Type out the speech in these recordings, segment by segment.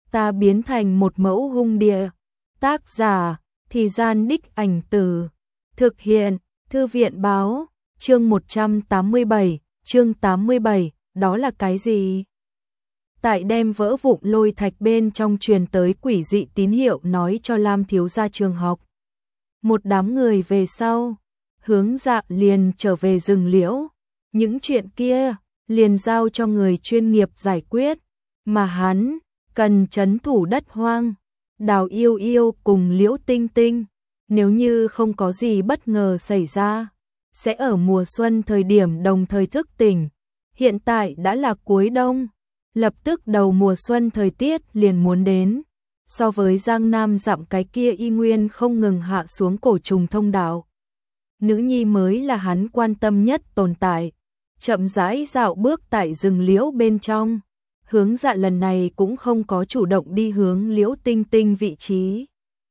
ta biến thành một mẫu hung địa. Tác giả, Thì Gian Đích Ảnh Từ. Thực hiện, Thư viện báo, chương 187, chương 87, đó là cái gì? Tại đem vỡ vụn lôi thạch bên trong truyền tới quỷ dị tín hiệu nói cho Lam thiếu gia trường học. Một đám người về sau, Hướng Dạ liền trở về rừng liễu. Những chuyện kia liền giao cho người chuyên nghiệp giải quyết, mà hắn cần trấn thủ đất hoang. Đào Yêu Yêu cùng Liễu Tinh Tinh, nếu như không có gì bất ngờ xảy ra, sẽ ở mùa xuân thời điểm đồng thời thức tỉnh. Hiện tại đã là cuối đông, lập tức đầu mùa xuân thời tiết liền muốn đến. So với Giang Nam dặm cái kia y nguyên không ngừng hạ xuống cổ trùng thông đạo. Nữ nhi mới là hắn quan tâm nhất tồn tại. Chậm rãi dạo bước tại rừng liễu bên trong. Hướng Dạ lần này cũng không có chủ động đi hướng Liễu Tinh Tinh vị trí,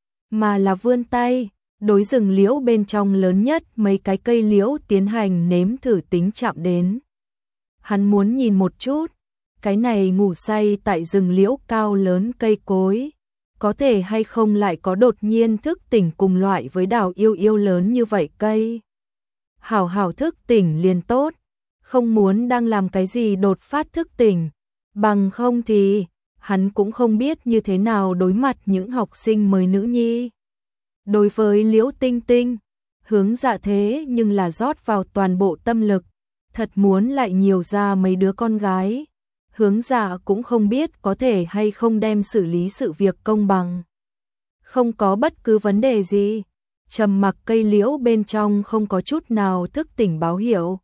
mà là vươn tay, đối rừng liễu bên trong lớn nhất mấy cái cây liễu tiến hành nếm thử tính chạm đến. Hắn muốn nhìn một chút, cái này ngủ say tại rừng liễu cao lớn cây cối, có thể hay không lại có đột nhiên thức tỉnh cùng loại với Đào Yêu Yêu lớn như vậy cây. Hảo hảo thức tỉnh liền tốt, không muốn đang làm cái gì đột phát thức tỉnh. Bằng không thì, hắn cũng không biết như thế nào đối mặt những học sinh mới nữ nhi. Đối với Liễu Tinh Tinh, Hướng Dạ thế nhưng là rót vào toàn bộ tâm lực, thật muốn lại nhiều ra mấy đứa con gái. Hướng Dạ cũng không biết có thể hay không đem xử lý sự việc công bằng. Không có bất cứ vấn đề gì, trầm mặc cây liễu bên trong không có chút nào thức tỉnh báo hiệu.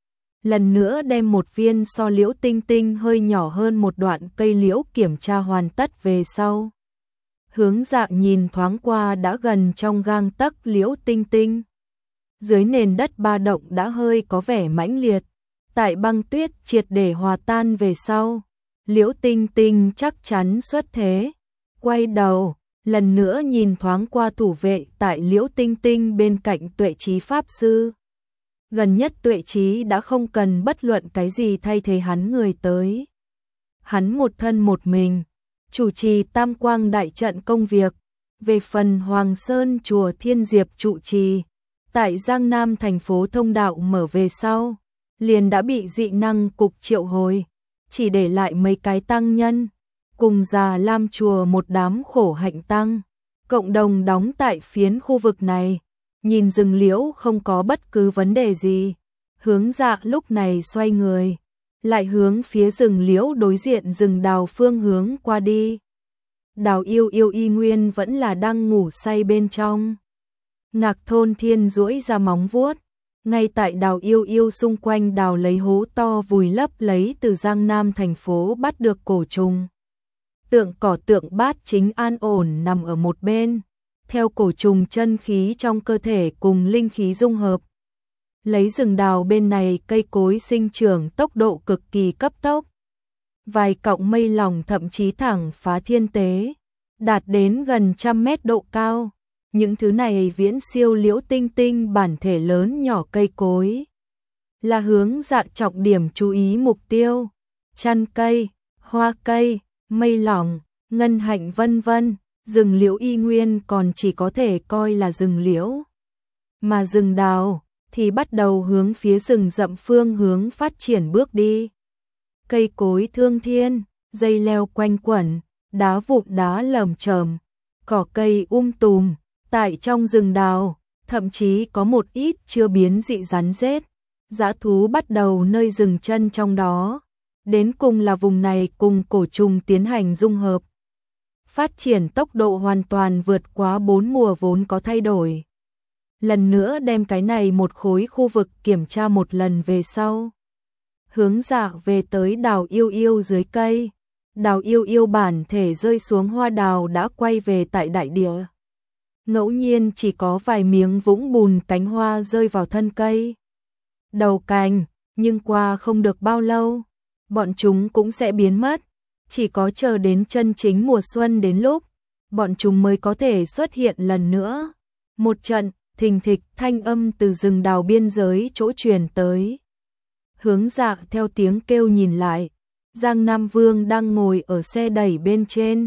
Lần nữa đem một viên so Liễu Tinh Tinh hơi nhỏ hơn một đoạn cây liễu kiểm tra hoàn tất về sau. Hướng Dạ nhìn thoáng qua đã gần trong gang tấc Liễu Tinh Tinh. Dưới nền đất ba động đã hơi có vẻ mãnh liệt. Tại băng tuyết triệt để hòa tan về sau, Liễu Tinh Tinh chắc chắn xuất thế. Quay đầu, lần nữa nhìn thoáng qua thủ vệ tại Liễu Tinh Tinh bên cạnh Tuệ Trí Pháp Sư. Gần nhất Tuệ Trí đã không cần bất luận cái gì thay thế hắn người tới. Hắn một thân một mình, chủ trì Tam Quang đại trận công việc. Về phần Hoàng Sơn chùa Thiên Diệp trụ trì, tại Giang Nam thành phố thông đạo mở về sau, liền đã bị dị năng cục triệu hồi, chỉ để lại mấy cái tăng nhân, cùng Già Lam chùa một đám khổ hạnh tăng, cộng đồng đóng tại phiến khu vực này. Nhìn rừng liễu không có bất cứ vấn đề gì, Hướng Dạ lúc này xoay người, lại hướng phía rừng liễu đối diện rừng đào phương hướng qua đi. Đào Yêu Yêu y nguyên vẫn là đang ngủ say bên trong. Ngạc Thôn Thiên duỗi ra móng vuốt, ngay tại Đào Yêu Yêu xung quanh đào lấy hố to vùi lấp lấy từ Giang Nam thành phố bắt được cổ trùng. Tượng cỏ Tượng Bát chính an ổn nằm ở một bên. Theo cổ trùng chân khí trong cơ thể cùng linh khí dung hợp. Lấy rừng đào bên này cây cối sinh trưởng tốc độ cực kỳ cấp tốc. Vài cọng mây lỏng thậm chí thẳng phá thiên tế, đạt đến gần 100 mét độ cao. Những thứ này viễn siêu Liễu Tinh Tinh bản thể lớn nhỏ cây cối. Là Hướng Dạ trọng điểm chú ý mục tiêu. Chăn cây, hoa cây, mây lỏng, ngân hạnh vân vân. Rừng liễu y nguyên còn chỉ có thể coi là rừng liễu. Mà rừng đào thì bắt đầu hướng phía rừng rậm phương hướng phát triển bước đi. Cây cối thương thiên, dây leo quanh quẩn, đá vụn đá lởm chởm, cỏ cây tùm. Tại trong rừng đào, thậm chí có một ít chưa biến dị rắn rết. Dã thú bắt đầu nơi dừng chân trong đó. Đến cùng là vùng này cùng cổ trùng tiến hành dung hợp. Phát triển tốc độ hoàn toàn vượt quá 4 mùa vốn có thay đổi. Lần nữa đem cái này một khối khu vực kiểm tra một lần về sau. Hướng Dạ về tới Đào Yêu Yêu dưới cây. Đào Yêu Yêu bản thể rơi xuống hoa đào đã quay về tại đại địa. Ngẫu nhiên chỉ có vài miếng vũng bùn cánh hoa rơi vào thân cây. Đầu cành, nhưng qua không được bao lâu, bọn chúng cũng sẽ biến mất. Chỉ có chờ đến chân chính mùa xuân đến lúc, bọn chúng mới có thể xuất hiện lần nữa. Một trận, thình thịch thanh âm từ rừng đào biên giới chỗ truyền tới. Hướng Dạ theo tiếng kêu nhìn lại, Giang Nam Vương đang ngồi ở xe đẩy bên trên,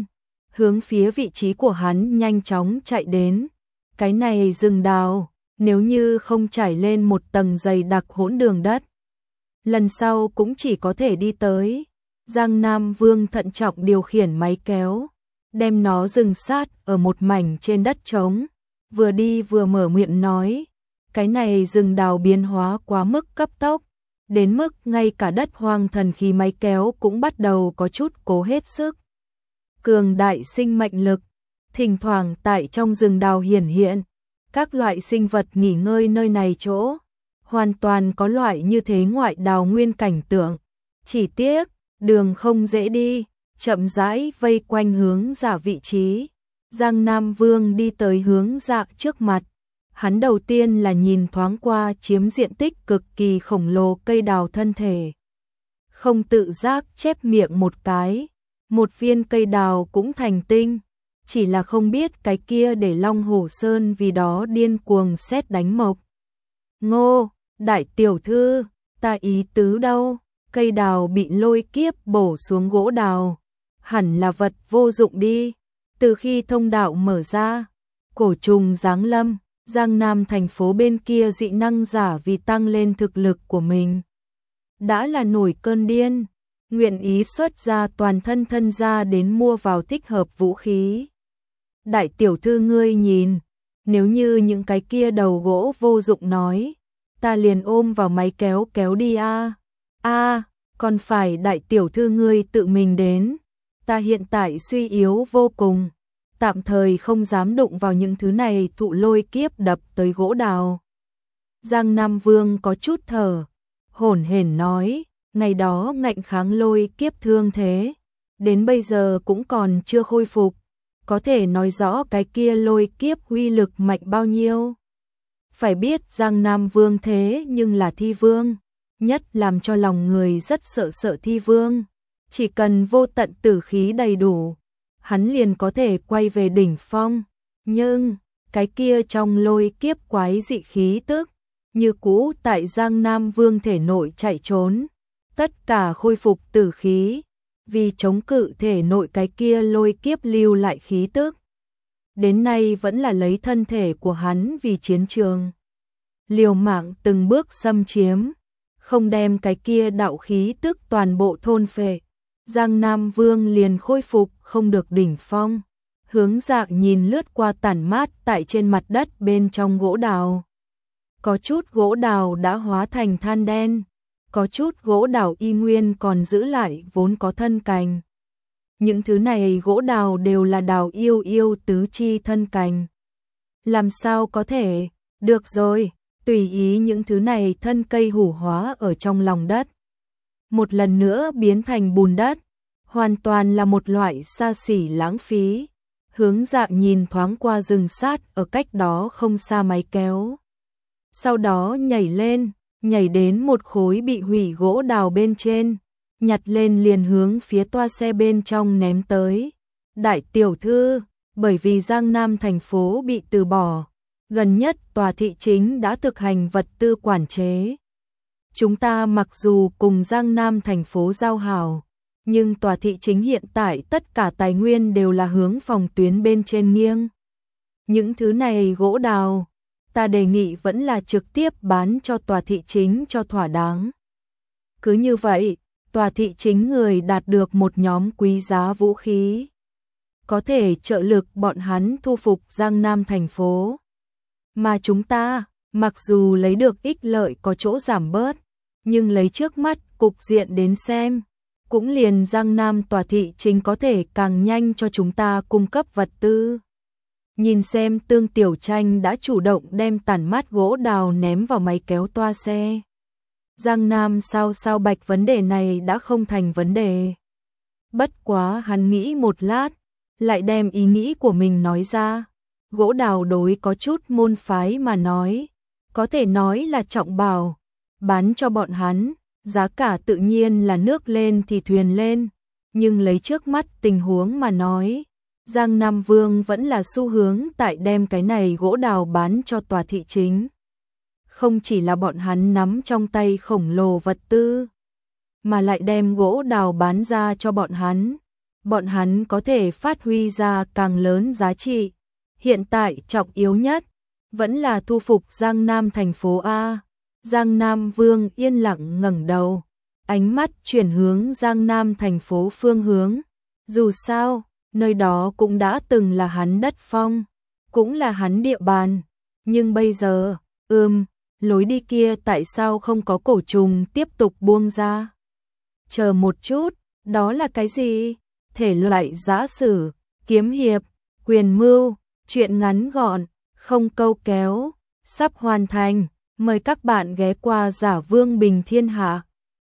hướng phía vị trí của hắn nhanh chóng chạy đến. Cái này rừng đào, nếu như không trải lên một tầng dày đặc hỗn đường đất, lần sau cũng chỉ có thể đi tới. Giang Nam Vương thận trọng điều khiển máy kéo, đem nó dừng sát ở một mảnh trên đất trống, vừa đi vừa mở miệng nói, cái này rừng đào biến hóa quá mức cấp tốc, đến mức ngay cả đất hoang thần khí máy kéo cũng bắt đầu có chút cố hết sức. Cường đại sinh mệnh lực, thỉnh thoảng tại trong rừng đào hiển hiện, các loại sinh vật nghỉ ngơi nơi này chỗ, hoàn toàn có loại như thế ngoại đào nguyên cảnh tượng. Chỉ tiếc, đường không dễ đi, chậm rãi vây quanh hướng Dạ vị trí. Giang Nam Vương đi tới hướng Dạ trước mặt. Hắn đầu tiên là nhìn thoáng qua chiếm diện tích cực kỳ khổng lồ cây đào thân thể. Không tự giác chép miệng một cái, một viên cây đào cũng thành tinh, chỉ là không biết cái kia để Long Hổ Sơn vì đó điên cuồng xét đánh mộc. Ngô, đại tiểu thư, ta ý tứ đâu? Cây đào bị lôi kiếp bổ xuống gỗ đào, hẳn là vật vô dụng đi. Từ khi thông đạo mở ra, cổ trùng giáng lâm, Giang Nam thành phố bên kia dị năng giả vì tăng lên thực lực của mình, đã là nổi cơn điên, nguyện ý xuất ra toàn thân thân ra đến mua vào thích hợp vũ khí. Đại tiểu thư ngươi nhìn, nếu như những cái kia đầu gỗ vô dụng nói, ta liền ôm vào máy kéo kéo đi a. Còn phải đại tiểu thư ngươi tự mình đến, ta hiện tại suy yếu vô cùng, tạm thời không dám đụng vào những thứ này thụ lôi kiếp đập tới gỗ đào. Giang Nam Vương có chút thở, hổn hển nói, ngày đó ngạnh kháng lôi kiếp thương thế, đến bây giờ cũng còn chưa khôi phục, có thể nói rõ cái kia lôi kiếp uy lực mạnh bao nhiêu. Phải biết Giang Nam Vương thế nhưng là thi vương, nhất làm cho lòng người rất sợ thi vương, chỉ cần vô tận tử khí đầy đủ, hắn liền có thể quay về đỉnh phong, nhưng cái kia trong lôi kiếp quái dị khí tức, như cũ tại Giang Nam Vương thể nội chạy trốn, tất cả khôi phục tử khí, vì chống cự thể nội cái kia lôi kiếp lưu lại khí tức. Đến nay vẫn là lấy thân thể của hắn vì chiến trường, liều mạng từng bước xâm chiếm, không đem cái kia đạo khí tức toàn bộ thôn phệ. Giang Nam Vương liền khôi phục không được đỉnh phong, hướng Dạ nhìn lướt qua tản mát tại trên mặt đất bên trong gỗ đào. Có chút gỗ đào đã hóa thành than đen, có chút gỗ đào y nguyên còn giữ lại vốn có thân cành. Những thứ này gỗ đào đều là đào yêu tứ chi thân cành. Làm sao có thể, được rồi, tùy ý những thứ này thân cây hủ hóa ở trong lòng đất. Một lần nữa biến thành bùn đất, hoàn toàn là một loại xa xỉ lãng phí. Hướng Dạ nhìn thoáng qua rừng sát ở cách đó không xa máy kéo. Sau đó nhảy đến một khối bị hủy gỗ đào bên trên, nhặt lên liền hướng phía toa xe bên trong ném tới. Đại tiểu thư, bởi vì Giang Nam thành phố bị từ bỏ, gần nhất tòa thị chính đã thực hành vật tư quản chế. Chúng ta mặc dù cùng Giang Nam thành phố giao hảo, nhưng tòa thị chính hiện tại tất cả tài nguyên đều là hướng phòng tuyến bên trên nghiêng. Những thứ này gỗ đào, ta đề nghị vẫn là trực tiếp bán cho tòa thị chính cho thỏa đáng. Cứ như vậy, tòa thị chính người đạt được một nhóm quý giá vũ khí, có thể trợ lực bọn hắn thu phục Giang Nam thành phố. Mà chúng ta, mặc dù lấy được ích lợi có chỗ giảm bớt, nhưng lấy trước mắt cục diện đến xem, cũng liền Giang Nam tòa thị chính có thể càng nhanh cho chúng ta cung cấp vật tư. Nhìn xem Tương Tiểu Tranh đã chủ động đem tản mát gỗ đào ném vào máy kéo toa xe. Giang Nam sao bạch vấn đề này đã không thành vấn đề. Bất quá hắn nghĩ một lát, lại đem ý nghĩ của mình nói ra. Gỗ đào đối có chút môn phái mà nói, có thể nói là trọng bảo, bán cho bọn hắn, giá cả tự nhiên là nước lên thì thuyền lên, nhưng lấy trước mắt tình huống mà nói, Giang Nam Vương vẫn là xu hướng tại đem cái này gỗ đào bán cho tòa thị chính. Không chỉ là bọn hắn nắm trong tay khổng lồ vật tư, mà lại đem gỗ đào bán ra cho bọn hắn. bọn hắn có thể phát huy ra càng lớn giá trị. Hiện tại trọng yếu nhất vẫn là thu phục Giang Nam thành phố A. Giang Nam Vương yên lặng ngẩng đầu, ánh mắt chuyển hướng Giang Nam thành phố phương hướng. Dù sao, nơi đó cũng đã từng là hắn đất phong, cũng là hắn địa bàn. Nhưng bây giờ, lối đi kia tại sao không có cổ trùng tiếp tục buông ra? Chờ một chút, đó là cái gì? Thể loại giã sử, kiếm hiệp, quyền mưu, truyện ngắn gọn, không câu kéo, sắp hoàn thành. Mời các bạn ghé qua Giả Vương Bình Thiên Hạ.